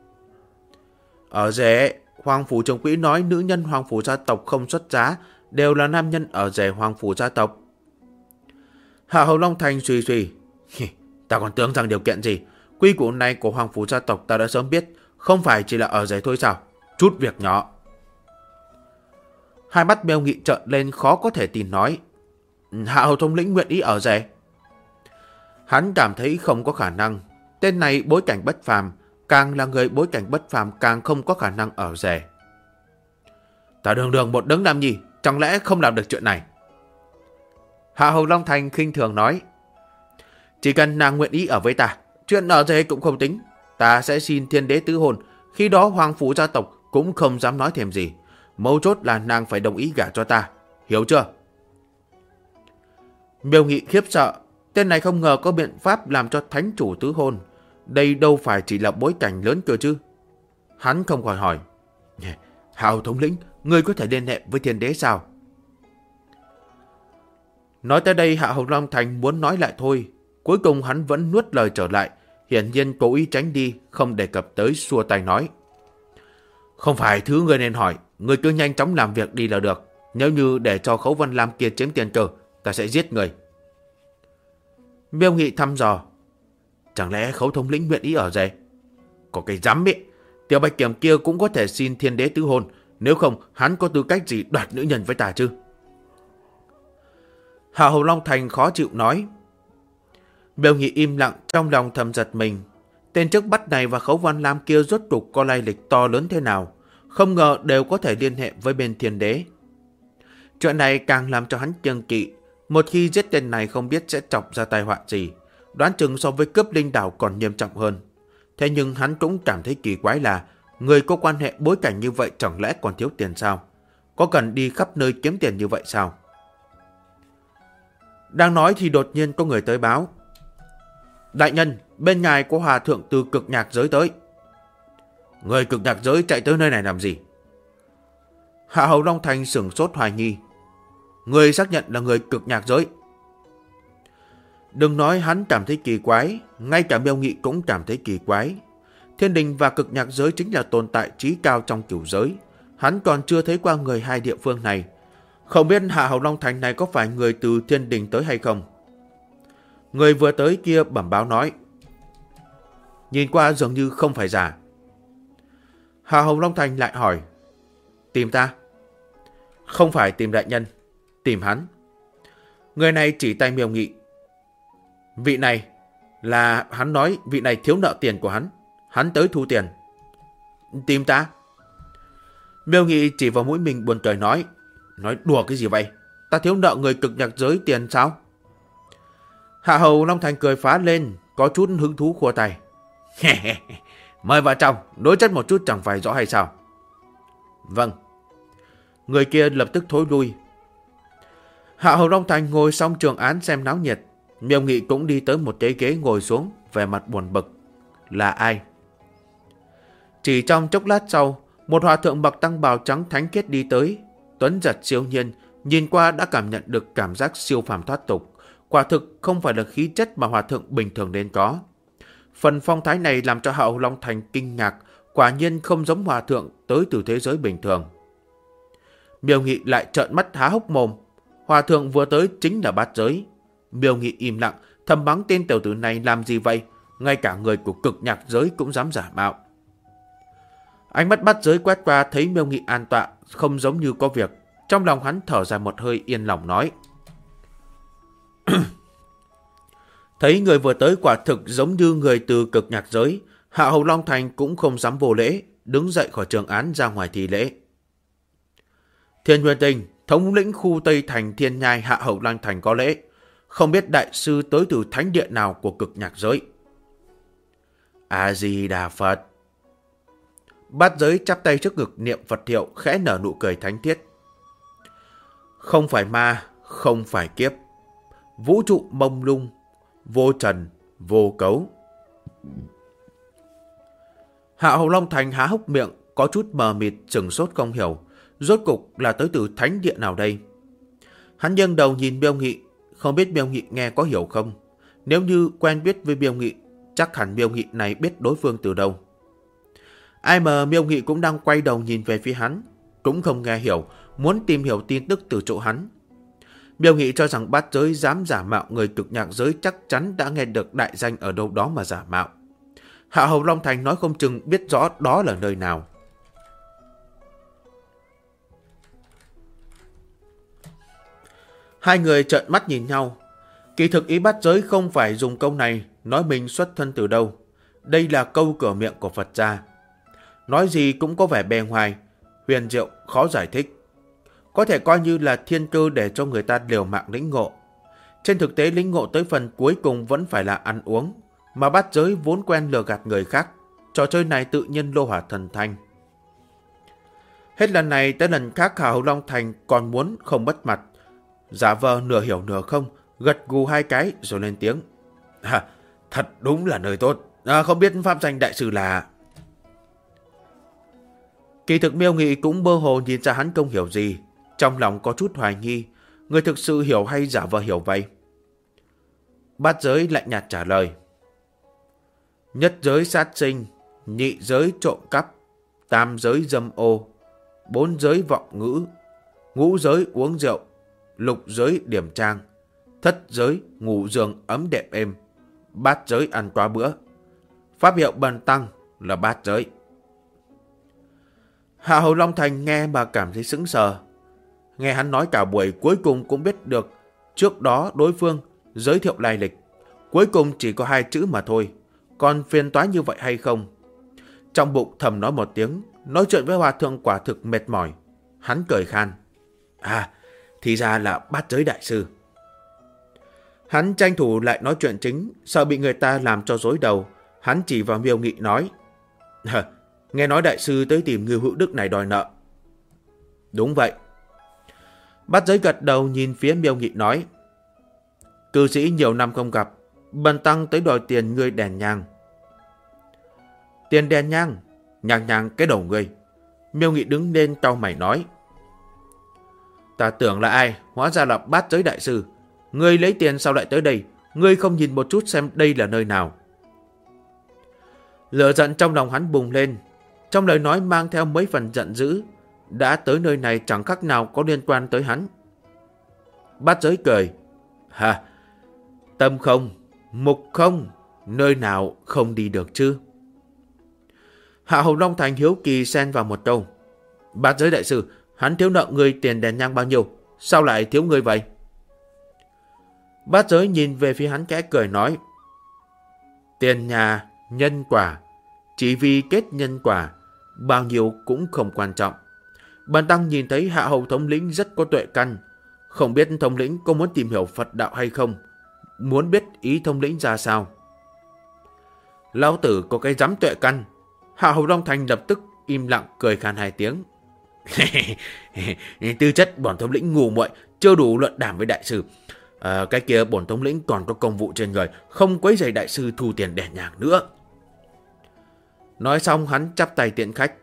Ở rể, hoàng phủ Trường Quỹ nói nữ nhân hoàng phủ gia tộc không xuất giá, đều là nam nhân ở rể hoàng phủ gia tộc. Hạ Hầu Long Thành suy suy, ta còn tưởng rằng điều kiện gì? Quy củ này của hoàng phủ gia tộc ta đã sớm biết, không phải chỉ là ở rể thôi sao? Chút việc nhỏ. Hai mắt Miêu Nghị trợn lên khó có thể tin nói, Hạ Hầu thống lĩnh nguyện ý ở rể. Hắn cảm thấy không có khả năng. Tên này bối cảnh bất phàm, càng là người bối cảnh bất phàm càng không có khả năng ở rể. Ta đường đường một đấng nam nhi, chẳng lẽ không làm được chuyện này? Hạ Hầu Long Thành khinh thường nói, chỉ cần nàng nguyện ý ở với ta, chuyện ở rể cũng không tính. Ta sẽ xin thiên đế tứ hôn, khi đó hoàng phủ gia tộc cũng không dám nói thêm gì. Mấu chốt là nàng phải đồng ý gả cho ta, hiểu chưa? Miêu Nghị khiếp sợ, tên này không ngờ có biện pháp làm cho thánh chủ tứ hôn. Đây đâu phải chỉ là bối cảnh lớn cơ chứ. Hắn không khỏi hỏi, Hạo thống lĩnh, ngươi có thể liên hệ với thiên đế sao? Nói tới đây Hạ Hầu Long Thành muốn nói lại thôi. Cuối cùng hắn vẫn nuốt lời trở lại, hiển nhiên cố ý tránh đi, không đề cập tới, xua tay nói, không phải thứ ngươi nên hỏi, ngươi cứ nhanh chóng làm việc đi là được. Nếu như để cho Khấu Vân Lam kia chiếm tiền cơ, ta sẽ giết người. Miêu Nghị thăm dò, chẳng lẽ Khấu thống lĩnh nguyện ý ở rể? Có cái dám ấy, Tiểu Bạch Kiểm kia cũng có thể xin thiên đế tứ hôn, nếu không hắn có tư cách gì đoạt nữ nhân với ta chứ? Hạ Hầu Long Thành khó chịu nói. Miêu Nghị im lặng, trong lòng thầm giật mình. Tên trước bắt này và Khấu Văn Lam kia rốt cuộc có lai lịch to lớn thế nào, không ngờ đều có thể liên hệ với bên thiên đế. Chuyện này càng làm cho hắn kiêng kỵ. Một khi giết tên này không biết sẽ chọc ra tai họa gì, đoán chừng so với cướp linh đảo còn nghiêm trọng hơn. Thế nhưng hắn cũng cảm thấy kỳ quái là người có quan hệ bối cảnh như vậy chẳng lẽ còn thiếu tiền sao? Có cần đi khắp nơi kiếm tiền như vậy sao? Đang nói thì đột nhiên có người tới báo, đại nhân, bên ngài có hòa thượng từ Cực Nhạc giới tới. Người Cực Nhạc giới chạy tới nơi này làm gì? Hạ Hầu Long Thành sửng sốt hoài nghi. Người xác nhận là người Cực Nhạc giới. Đừng nói hắn cảm thấy kỳ quái, ngay cả Miêu Nghị cũng cảm thấy kỳ quái. Thiên đình và Cực Nhạc giới chính là tồn tại trí cao trong cửu giới. Hắn còn chưa thấy qua người hai địa phương này. Không biết Hạ Hầu Long Thành này có phải người từ thiên đình tới hay không? Người vừa tới kia bẩm báo nói, nhìn qua dường như không phải giả. Hạ Hầu Long Thành lại hỏi, tìm ta? Không phải tìm đại nhân, tìm hắn. Người này chỉ tay Miêu Nghị. Vị này là, hắn nói vị này thiếu nợ tiền của hắn tới thu tiền. Tìm ta? Miêu Nghị chỉ vào mũi mình buồn cười nói đùa cái gì vậy? Ta thiếu nợ người Cực Nhạc giới tiền sao? Hạ Hầu Long Thành cười phá lên, có chút hứng thú khua tay. Mời vào trong, đối chất một chút chẳng phải rõ hay sao? Vâng. Người kia lập tức thối lui. Hạ Hầu Long Thành ngồi xong trường án xem náo nhiệt. Miêu Nghị cũng đi tới một cái ghế ngồi xuống, vẻ mặt buồn bực. Là ai? Chỉ trong chốc lát sau, một hòa thượng mặc tăng bào trắng thánh khiết đi tới. Tuấn giật siêu nhiên, nhìn qua đã cảm nhận được cảm giác siêu phàm thoát tục. Quả thực không phải là khí chất mà hòa thượng bình thường nên có. Phần phong thái này làm cho Hạ Hầu Long Thành kinh ngạc, quả nhiên không giống hòa thượng tới từ thế giới bình thường. Miêu Nghị lại trợn mắt há hốc mồm. Hòa thượng vừa tới chính là Bát giới. Miêu Nghị im lặng, thầm mắng tên tiểu tử này làm gì vậy? Ngay cả người của Cực Nhạc giới cũng dám giả mạo. Ánh mắt Bát giới quét qua thấy Miêu Nghị an tọa, không giống như có việc. Trong lòng hắn thở dài một hơi yên lòng nói. Thấy người vừa tới quả thực giống như người từ Cực Nhạc giới, Hạ Hầu Long Thành cũng không dám vô lễ, đứng dậy khỏi trường án ra ngoài thi lễ. Thiên Huyền Tinh, thống lĩnh khu Tây Thành Thiên Nhai Hạ Hầu Long Thành có lễ, không biết đại sư tới từ thánh địa nào của Cực Nhạc giới. A Di Đà Phật. Bát Giới chắp tay trước ngực niệm Phật hiệu, khẽ nở nụ cười thánh thiết. Không phải ma, không phải kiếp. Vũ trụ mông lung, vô trần, vô cấu. Hạ Hầu Long Thành há hốc miệng, có chút mờ mịt, sửng sốt không hiểu. Rốt cục là tới từ thánh địa nào đây? Hắn nghiêng đầu nhìn Miêu Nghị, không biết Miêu Nghị nghe có hiểu không. Nếu như quen biết với Miêu Nghị, chắc hẳn Miêu Nghị này biết đối phương từ đâu. Ai mà Miêu Nghị cũng đang quay đầu nhìn về phía hắn, cũng không nghe hiểu, muốn tìm hiểu tin tức từ chỗ hắn. Miêu Nghị cho rằng Bát Giới dám giả mạo người cực nhạc giới chắc chắn đã nghe được đại danh ở đâu đó mà giả mạo. Hạ Hầu Long Thành nói không chừng biết rõ đó là nơi nào. Hai người trợn mắt nhìn nhau. Kỳ thực ý Bát Giới không phải dùng câu này nói mình xuất thân từ đâu. Đây là câu cửa miệng của Phật gia. Nói gì cũng có vẻ bề ngoài, huyền diệu, khó giải thích. Có thể coi như là thiên cơ để cho người ta liều mạng lĩnh ngộ. Trên thực tế lĩnh ngộ tới phần cuối cùng vẫn phải là ăn uống. Mà Bát Giới vốn quen lừa gạt người khác. Trò chơi này tự nhiên lô hỏa thần thanh. Hết lần này tới lần khác Hạ Hầu Long Thành còn muốn không mất mặt. Giả vờ nửa hiểu nửa không, gật gù hai cái rồi lên tiếng. Thật đúng là nơi tốt. Không biết pháp danh đại sư là... Kỳ thực Miêu Nghị cũng mơ hồ nhìn ra hắn không hiểu gì. Trong lòng có chút hoài nghi. Người thực sự hiểu hay giả vờ hiểu vậy? Bát Giới lạnh nhạt trả lời. Nhất giới sát sinh, nhị giới trộm cắp, tam giới dâm ô, bốn giới vọng ngữ, ngũ giới uống rượu, lục giới điểm trang, thất giới ngủ giường ấm đệm êm, bát giới ăn quá bữa. Pháp hiệu bần tăng là bát giới. Hạ Hầu Long Thành nghe mà cảm thấy sững sờ. Nghe hắn nói cả buổi cuối cùng cũng biết được trước đó đối phương giới thiệu lai lịch. Cuối cùng chỉ có hai chữ mà thôi. Còn phiền toái như vậy hay không? Trong bụng thầm nói một tiếng. Nói chuyện với hòa thượng quả thực mệt mỏi. Hắn cười khan. Thì ra là Bát Giới đại sư. Hắn tranh thủ lại nói chuyện chính. Sợ bị người ta làm cho rối đầu. Hắn chỉ vào Miêu Nghị nói. Nghe nói đại sư tới tìm Ngưu Hữu Đức này đòi nợ. Đúng vậy. Bát Giới gật đầu nhìn phía Miêu Nghị nói. Cư sĩ nhiều năm không gặp, bần tăng tới đòi tiền ngươi đèn nhang. Tiền đèn nhang? Nhang nhang cái đầu ngươi. Miêu Nghị đứng lên cau mày nói. Ta tưởng là ai, hóa ra là Bát Giới đại sư. Ngươi lấy tiền sao lại tới đây? Ngươi không nhìn một chút xem đây là nơi nào? Lửa giận trong lòng hắn bùng lên. Trong lời nói mang theo mấy phần giận dữ. Đã tới nơi này chẳng khác nào có liên quan tới hắn. Bát Giới cười. Tâm không, mục không, nơi nào không đi được chứ? Hạ Hầu Long Thành hiếu kỳ xen vào một câu. Bát Giới đại sư, hắn thiếu nợ người tiền đèn nhang bao nhiêu? Sao lại thiếu người vậy? Bát Giới nhìn về phía hắn khẽ cười nói. Tiền nhà, nhân quả. Chỉ vì kết nhân quả, bao nhiêu cũng không quan trọng. Bần tăng nhìn thấy Hạ Hầu thống lĩnh rất có tuệ căn. Không biết thống lĩnh có muốn tìm hiểu Phật đạo hay không? Muốn biết ý thống lĩnh ra sao? Lão tử có cái dám tuệ căn. Hạ Hầu Long Thành lập tức im lặng cười khan hai tiếng. Tư chất bổn thống lĩnh ngu muội, chưa đủ luận đàm với đại sư. Cái kia bổn thống lĩnh còn có công vụ trên người, không quấy rầy đại sư thu tiền đèn nhang nữa. Nói xong hắn chắp tay tiễn khách.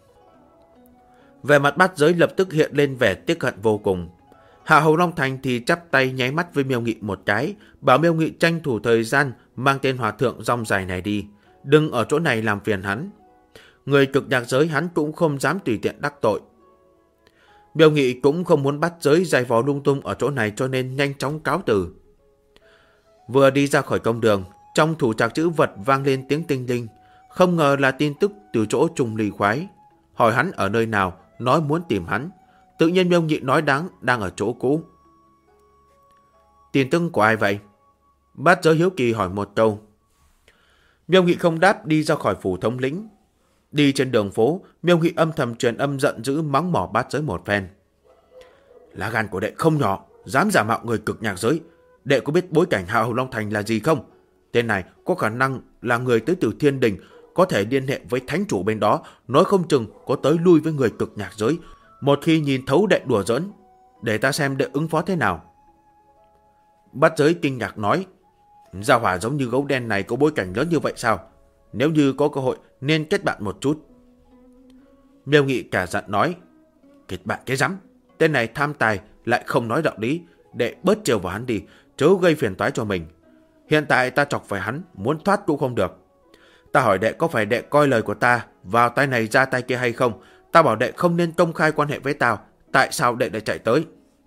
Về mặt Bát Giới lập tức hiện lên vẻ tiếc hận vô cùng. Hạ Hầu Long Thành thì chắp tay nháy mắt với Miêu Nghị một cái, bảo Miêu Nghị tranh thủ thời gian mang tên hòa thượng rong dài này đi, đừng ở chỗ này làm phiền hắn. Người cực nhạc giới hắn cũng không dám tùy tiện đắc tội. Miêu Nghị cũng không muốn Bát Giới dày vò lung tung ở chỗ này cho nên nhanh chóng cáo từ. Vừa đi ra khỏi công đường, trong thủ trạc chữ vật vang lên tiếng tinh linh, không ngờ là tin tức từ chỗ Trùng Ly Khoái. Hỏi hắn ở nơi nào, nói muốn tìm hắn. Tự nhiên Miêu Nghị nói đang ở chỗ cũ. Tin tức của ai vậy? Bát Giới hiếu kỳ hỏi một câu. Miêu Nghị không đáp, đi ra khỏi phủ thống lĩnh. Đi trên đường phố, Miêu Nghị âm thầm truyền âm giận dữ mắng mỏ Bát Giới một phen. Lá gan của đệ không nhỏ, dám giả mạo người cực nhạc giới. Đệ có biết bối cảnh Hạ Hầu Long Thành là gì không? Tên này có khả năng là người tới từ thiên đình, có thể liên hệ với thánh chủ bên đó, nói không chừng có tới lui với người cực nhạc giới. Một khi nhìn thấu đệ đùa giỡn, để ta xem đệ ứng phó thế nào. Bát Giới kinh ngạc nói, Gia hỏa giống như gấu đen này có bối cảnh lớn như vậy sao? Nếu như có cơ hội nên kết bạn một chút. Miêu Nghị cả giận nói, kết bạn cái rắm, tên này tham tài lại không nói đạo lý, đệ bớt trêu vào hắn đi, chớ gây phiền toái cho mình. Hiện tại ta chọc phải hắn, muốn thoát cũng không được. Ta hỏi đệ có phải đệ coi lời của ta vào tay này ra tay kia hay không? Ta bảo đệ không nên công khai quan hệ với tao, tại sao đệ lại chạy tới?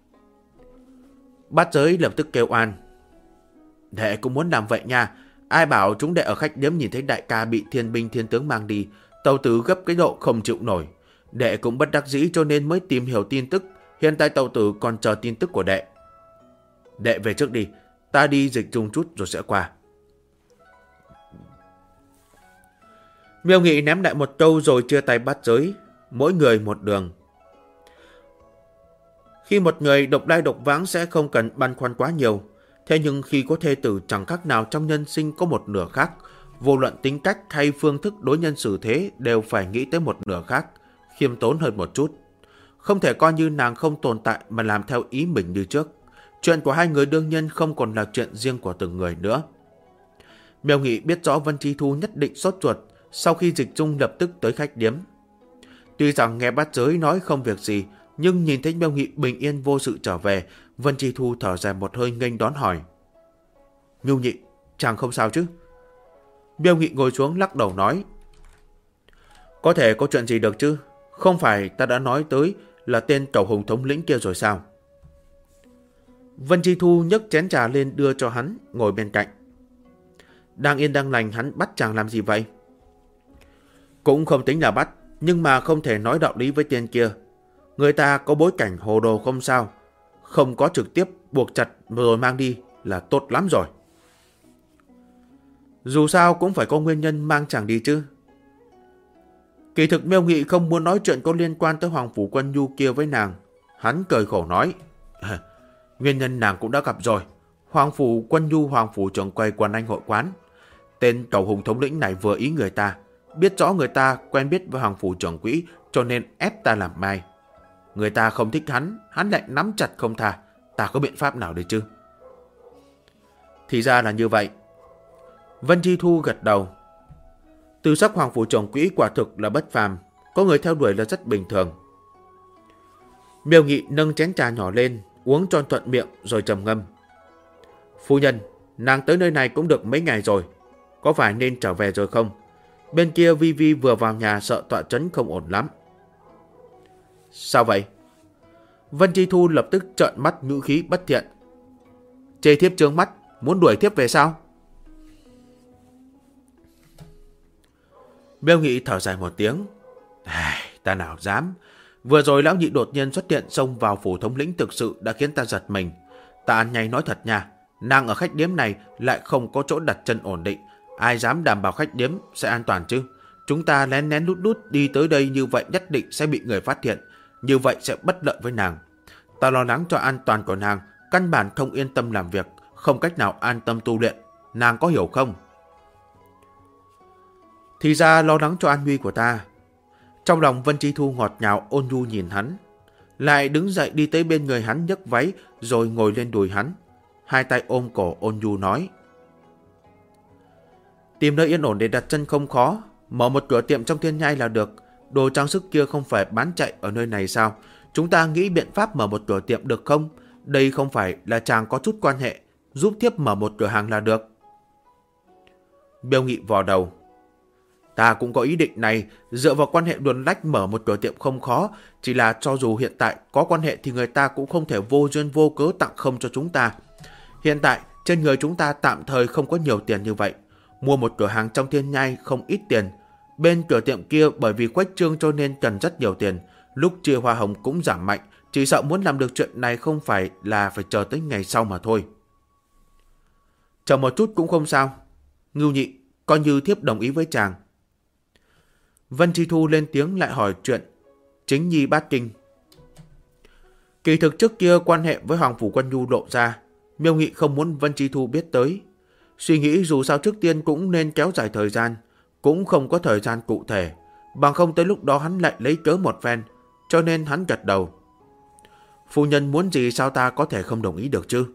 Bát Giới lập tức kêu oan, đệ cũng muốn làm vậy nha. Ai bảo chúng đệ ở khách điếm nhìn thấy đại ca bị thiên binh thiên tướng mang đi, tàu tử gấp cái độ không chịu nổi. Đệ cũng bất đắc dĩ cho nên mới tìm hiểu tin tức. Hiện tại tàu tử còn chờ tin tức của đệ. Đệ về trước đi, ta đi dịch dùng chút rồi sẽ qua. Miêu Nghị ném lại một câu rồi chia tay Bát Giới, mỗi người một đường. Khi một người độc đai độc vãng sẽ không cần băn khoăn quá nhiều. Thế nhưng khi có thê tử chẳng khác nào trong nhân sinh có một nửa khác, vô luận tính cách hay phương thức đối nhân xử thế đều phải nghĩ tới một nửa khác, khiêm tốn hơn một chút. Không thể coi như nàng không tồn tại mà làm theo ý mình như trước. Chuyện của hai người đương nhiên không còn là chuyện riêng của từng người nữa. Miêu Nghị biết rõ Vân Chi Thu nhất định sốt ruột sau khi Dịch Dung lập tức tới khách điếm. Tuy rằng nghe Bát Giới nói không việc gì, nhưng nhìn thấy Miêu Nghị bình yên vô sự trở về, Vân Chi Thu thở dài một hơi nghênh đón hỏi, Miêu Nhị, chàng không sao chứ? Miêu Nghị ngồi xuống lắc đầu nói, có thể có chuyện gì được chứ? Không phải ta đã nói tới là tên Tẩu Hùng thống lĩnh kia rồi sao? Vân Chi Thu nhấc chén trà lên đưa cho hắn, ngồi bên cạnh. Đang yên đang lành hắn bắt chàng làm gì vậy? Cũng không tính là bắt, nhưng mà không thể nói đạo lý với tên kia. Người ta có bối cảnh hồ đồ không sao, không có trực tiếp buộc chặt rồi mang đi là tốt lắm rồi. Dù sao cũng phải có nguyên nhân mang chàng đi chứ. Kỳ thực Miêu Nghị không muốn nói chuyện có liên quan tới Hoàng Phủ Quân Nhu kia với nàng. Hắn cười khổ nói, nguyên nhân nàng cũng đã gặp rồi. Hoàng Phủ Quân Nhu, Hoàng Phủ trưởng quầy Quần Anh hội quán. Tên Tẩu Hùng thống lĩnh này vừa ý người ta, biết rõ người ta quen biết với Hoàng Phủ trưởng quỹ cho nên ép ta làm mai. Người ta không thích hắn lại nắm chặt không tha. Ta có biện pháp nào đấy chứ? Thì ra là như vậy. Vân Chi Thu gật đầu. Từ sắc Hoàng Phủ trưởng quỹ quả thực là bất phàm, có người theo đuổi là rất bình thường. Miêu Nghị nâng chén trà nhỏ lên, uống cho thuận miệng rồi trầm ngâm. Phu nhân, nàng tới nơi này cũng được mấy ngày rồi, có phải nên trở về rồi không? Bên kia Vi Vi vừa vào nhà sợ tọa trấn không ổn lắm. Sao vậy? Vân Chi Thu lập tức trợn mắt ngữ khí bất thiện. Chê thiếp trướng mắt, muốn đuổi thiếp về sao? Miêu Nghị thở dài một tiếng. Ta nào dám. Vừa rồi lão nhị đột nhiên xuất hiện xông vào phủ thống lĩnh thực sự đã khiến ta giật mình. Ta ăn nhay nói thật nha, nàng ở khách điếm này lại không có chỗ đặt chân ổn định. Ai dám đảm bảo khách điếm sẽ an toàn chứ? Chúng ta lén lén lút lút đi tới đây như vậy nhất định sẽ bị người phát hiện. Như vậy sẽ bất lợi với nàng. Ta lo lắng cho an toàn của nàng, căn bản không yên tâm làm việc, không cách nào an tâm tu luyện. Nàng có hiểu không? Thì ra lo lắng cho an nguy của ta. Trong lòng Vân Chi Thu ngọt ngào ôn nhu nhìn hắn, lại đứng dậy đi tới bên người hắn nhấc váy rồi ngồi lên đùi hắn, hai tay ôm cổ ôn nhu nói, tìm nơi yên ổn để đặt chân không khó, mở một cửa tiệm trong Thiên Nhai là được. Đồ trang sức kia không phải bán chạy ở nơi này sao? Chúng ta nghĩ biện pháp mở một cửa tiệm được không? Đây không phải là chàng có chút quan hệ, giúp thiếp mở một cửa hàng là được. Miêu Nghị vò đầu. Ta cũng có ý định này, dựa vào quan hệ luồn lách mở một cửa tiệm không khó, chỉ là cho dù hiện tại có quan hệ thì người ta cũng không thể vô duyên vô cớ tặng không cho chúng ta. Hiện tại trên người chúng ta tạm thời không có nhiều tiền như vậy, mua một cửa hàng trong Thiên Nhai không ít tiền. Bên cửa tiệm kia bởi vì khuếch trương cho nên cần rất nhiều tiền, lúc chia hoa hồng cũng giảm mạnh, chỉ sợ muốn làm được chuyện này không phải là phải chờ tới ngày sau mà thôi. Chờ một chút cũng không sao. Ngưu Nhị, coi như thiếp đồng ý với chàng. Vân Chi Thu lên tiếng lại hỏi chuyện Chính Nhi Bát Kinh. Kỳ thực trước kia quan hệ với Hoàng Phủ Quân Nhu lộ ra, Miêu Nghị không muốn Vân Chi Thu biết tới. Suy nghĩ dù sao trước tiên cũng nên kéo dài thời gian, cũng không có thời gian cụ thể, bằng không tới lúc đó hắn lại lấy cớ một phen, cho nên hắn gật đầu. Phu nhân muốn gì sao ta có thể không đồng ý được chứ?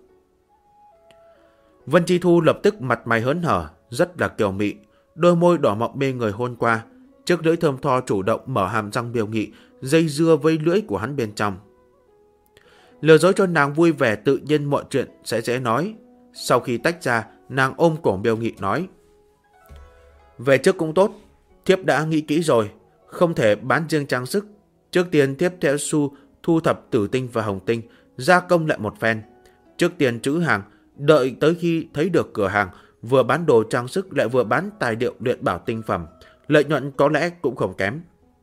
Vân Chi Thu lập tức mặt mày hớn hở, rất là kiều mị, đôi môi đỏ mọng mê người hôn qua, chiếc lưỡi thơm tho chủ động mở hàm răng Miêu Nghị, dây dưa với lưỡi của hắn bên trong. Lừa dối cho nàng vui vẻ, tự nhiên mọi chuyện sẽ dễ nói. Sau khi tách ra, nàng ôm cổ Miêu Nghị nói: về trước cũng tốt, thiếp đã nghĩ kỹ rồi, không thể bán riêng trang sức. Trước tiên thiếp theo xu thu thập tử tinh và hồng tinh, gia công lại một phen. Trước tiên trữ hàng, đợi tới khi thấy được cửa hàng vừa bán đồ trang sức lại vừa bán tài liệu luyện bảo tinh phẩm, lợi nhuận có lẽ cũng không kém.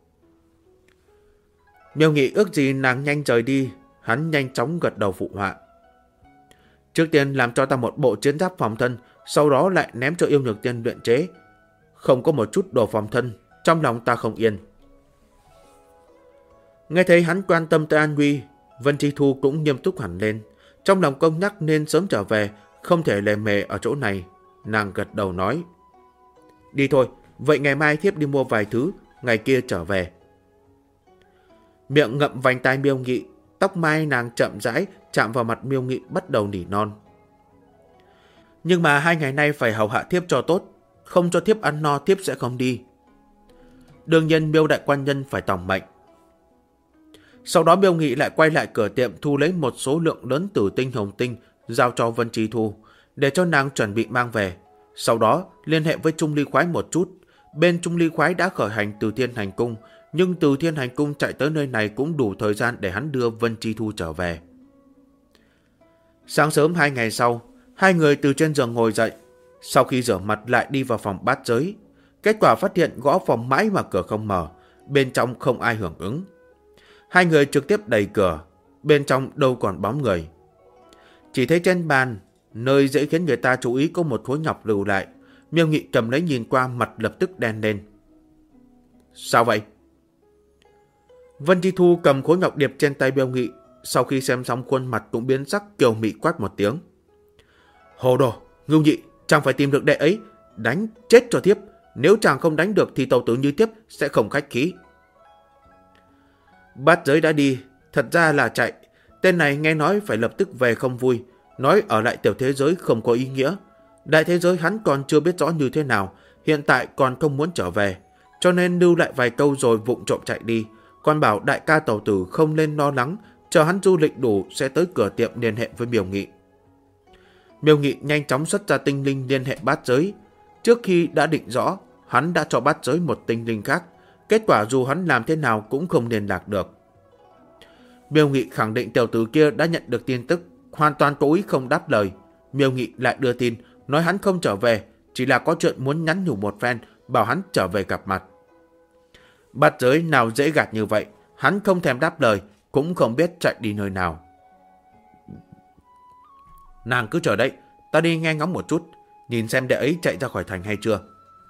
Miêu Nghị ước gì nàng nhanh rời đi, hắn nhanh chóng gật đầu phụ họa. Trước tiên làm cho ta một bộ chiến giáp phòng thân, sau đó lại ném cho Yêu Nhược Tiên luyện chế. Không có một chút đồ phòng thân, trong lòng ta không yên. Nghe thấy hắn quan tâm tới an nguy, Vân Chi Thu cũng nghiêm túc hẳn lên. Trong lòng cân nhắc nên sớm trở về, không thể lề mề ở chỗ này. Nàng gật đầu nói: đi thôi, vậy ngày mai thiếp đi mua vài thứ, ngày kia trở về. Miệng ngậm vành tai Miêu Nghị, tóc mai nàng chậm rãi chạm vào mặt Miêu Nghị, bắt đầu nỉ non. Nhưng mà 2 ngày nay phải hầu hạ thiếp cho tốt, không cho thiếp ăn no thiếp sẽ không đi. Đương nhiên Miêu đại quan nhân phải tòng mệnh. Sau đó Miêu Nghị lại quay lại cửa tiệm thu lấy một số lượng lớn tử tinh hồng tinh, giao cho Vân Chi Thu, để cho nàng chuẩn bị mang về. Sau đó liên hệ với Trung Ly Khoái một chút. Bên Trung Ly Khoái đã khởi hành từ Thiên Hành Cung, nhưng từ Thiên Hành Cung chạy tới nơi này cũng đủ thời gian để hắn đưa Vân Chi Thu trở về. Sáng sớm 2 ngày sau, hai người từ trên giường ngồi dậy. Sau khi rửa mặt lại đi vào phòng bát giới. Kết quả phát hiện gõ phòng mãi mà cửa không mở, bên trong không ai hưởng ứng. Hai người trực tiếp đẩy cửa, bên trong đâu còn bóng người. Chỉ thấy trên bàn, nơi dễ khiến người ta chú ý, có một khối ngọc lưu lại. Miêu Nghị cầm lấy nhìn qua, mặt lập tức đen lên. Sao vậy? Vân Chi Thu cầm khối ngọc điệp trên tay Miêu Nghị, sau khi xem xong khuôn mặt cũng biến sắc, kiều mị quát một tiếng: hồ đồ, ngưu nhị, chàng phải tìm được đệ ấy, đánh chết cho thiếp. Nếu chàng không đánh được thì tàu tử như thiếp sẽ không khách khí. Bát giới đã đi, thật ra là chạy. Tên này nghe nói phải lập tức về không vui, nói ở lại tiểu thế giới không có ý nghĩa. Đại thế giới hắn còn chưa biết rõ như thế nào, hiện tại còn không muốn trở về, cho nên lưu lại vài câu rồi vụng trộm chạy đi. Còn bảo đại ca tàu tử không nên lo lắng, chờ hắn du lịch đủ sẽ tới cửa tiệm liên hệ với Miêu Nghị. Miêu Nghị nhanh chóng xuất ra tinh linh liên hệ bát giới. Trước khi đã định rõ, hắn đã cho bát giới một tinh linh khác. Kết quả dù hắn làm thế nào cũng không liên lạc được. Miêu Nghị khẳng định tiểu tử kia đã nhận được tin tức, hoàn toàn cố ý không đáp lời. Miêu Nghị lại đưa tin, nói hắn không trở về, chỉ là có chuyện muốn nhắn nhủ một phen, bảo hắn trở về gặp mặt. Bát giới nào dễ gạt như vậy, hắn không thèm đáp lời, cũng không biết chạy đi nơi nào. Nàng cứ chờ đấy, ta đi nghe ngóng một chút, nhìn xem đệ ấy chạy ra khỏi thành hay chưa.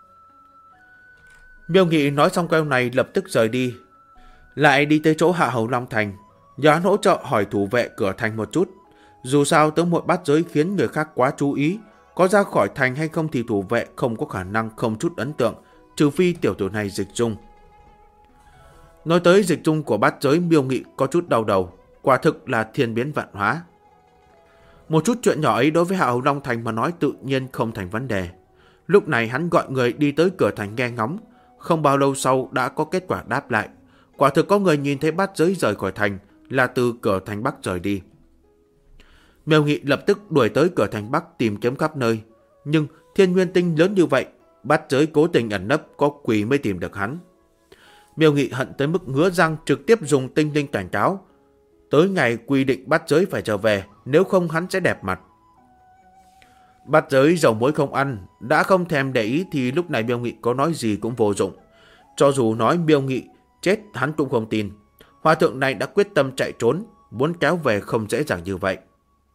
Miêu Nghị nói xong câu này lập tức rời đi, lại đi tới chỗ Hạ Hầu Long Thành, nhờ hắn hỗ trợ hỏi thủ vệ cửa thành một chút. Dù sao tướng muội bát giới khiến người khác quá chú ý, có ra khỏi thành hay không thì thủ vệ không có khả năng không chút ấn tượng, trừ phi tiểu tử này dịch dung. Nói tới dịch dung của bát giới, Miêu Nghị có chút đau đầu, quả thực là thiên biến vạn hóa. Một chút chuyện nhỏ ấy đối với Hạ Hầu Long Thành mà nói tự nhiên không thành vấn đề. Lúc này hắn gọi người đi tới cửa thành nghe ngóng, không bao lâu sau đã có kết quả đáp lại. Quả thực có người nhìn thấy bát giới rời khỏi thành, là từ cửa thành Bắc rời đi. Miêu Nghị lập tức đuổi tới cửa thành Bắc tìm kiếm khắp nơi, nhưng thiên nguyên tinh lớn như vậy, bát giới cố tình ẩn nấp, có quỷ mới tìm được hắn. Miêu Nghị hận tới mức ngứa răng, trực tiếp dùng tinh linh cảnh cáo, tới ngày quy định bát giới phải trở về, nếu không hắn sẽ đẹp mặt. Bát giới dầu muối không ăn, đã không thèm để ý thì lúc này Miêu Nghị có nói gì cũng vô dụng. Cho dù nói Miêu Nghị chết hắn cũng không tin. Hòa thượng này đã quyết tâm chạy trốn, muốn kéo về không dễ dàng như vậy.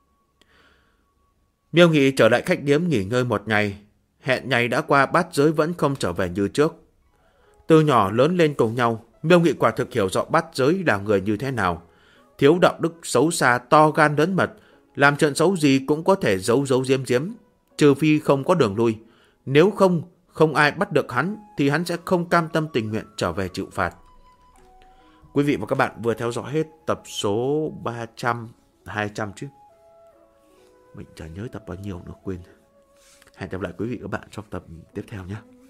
Miêu Nghị trở lại khách điếm nghỉ ngơi một ngày. Hẹn ngày đã qua, bát giới vẫn không trở về như trước. Từ nhỏ lớn lên cùng nhau, Miêu Nghị quả thực hiểu rõ bát giới là người như thế nào. Thiếu đạo đức, xấu xa, to gan lớn mật, làm chuyện xấu gì cũng có thể giấu giấu giếm giếm, trừ phi không có đường lui. Nếu không, Không ai bắt được hắn thì hắn sẽ không cam tâm tình nguyện trở về chịu phạt. Quý vị và các bạn vừa theo dõi hết tập số 300, 200 chứ. Mình chả nhớ tập bao nhiêu nữa, quên. Hẹn gặp lại quý vị và các bạn trong tập tiếp theo nhé.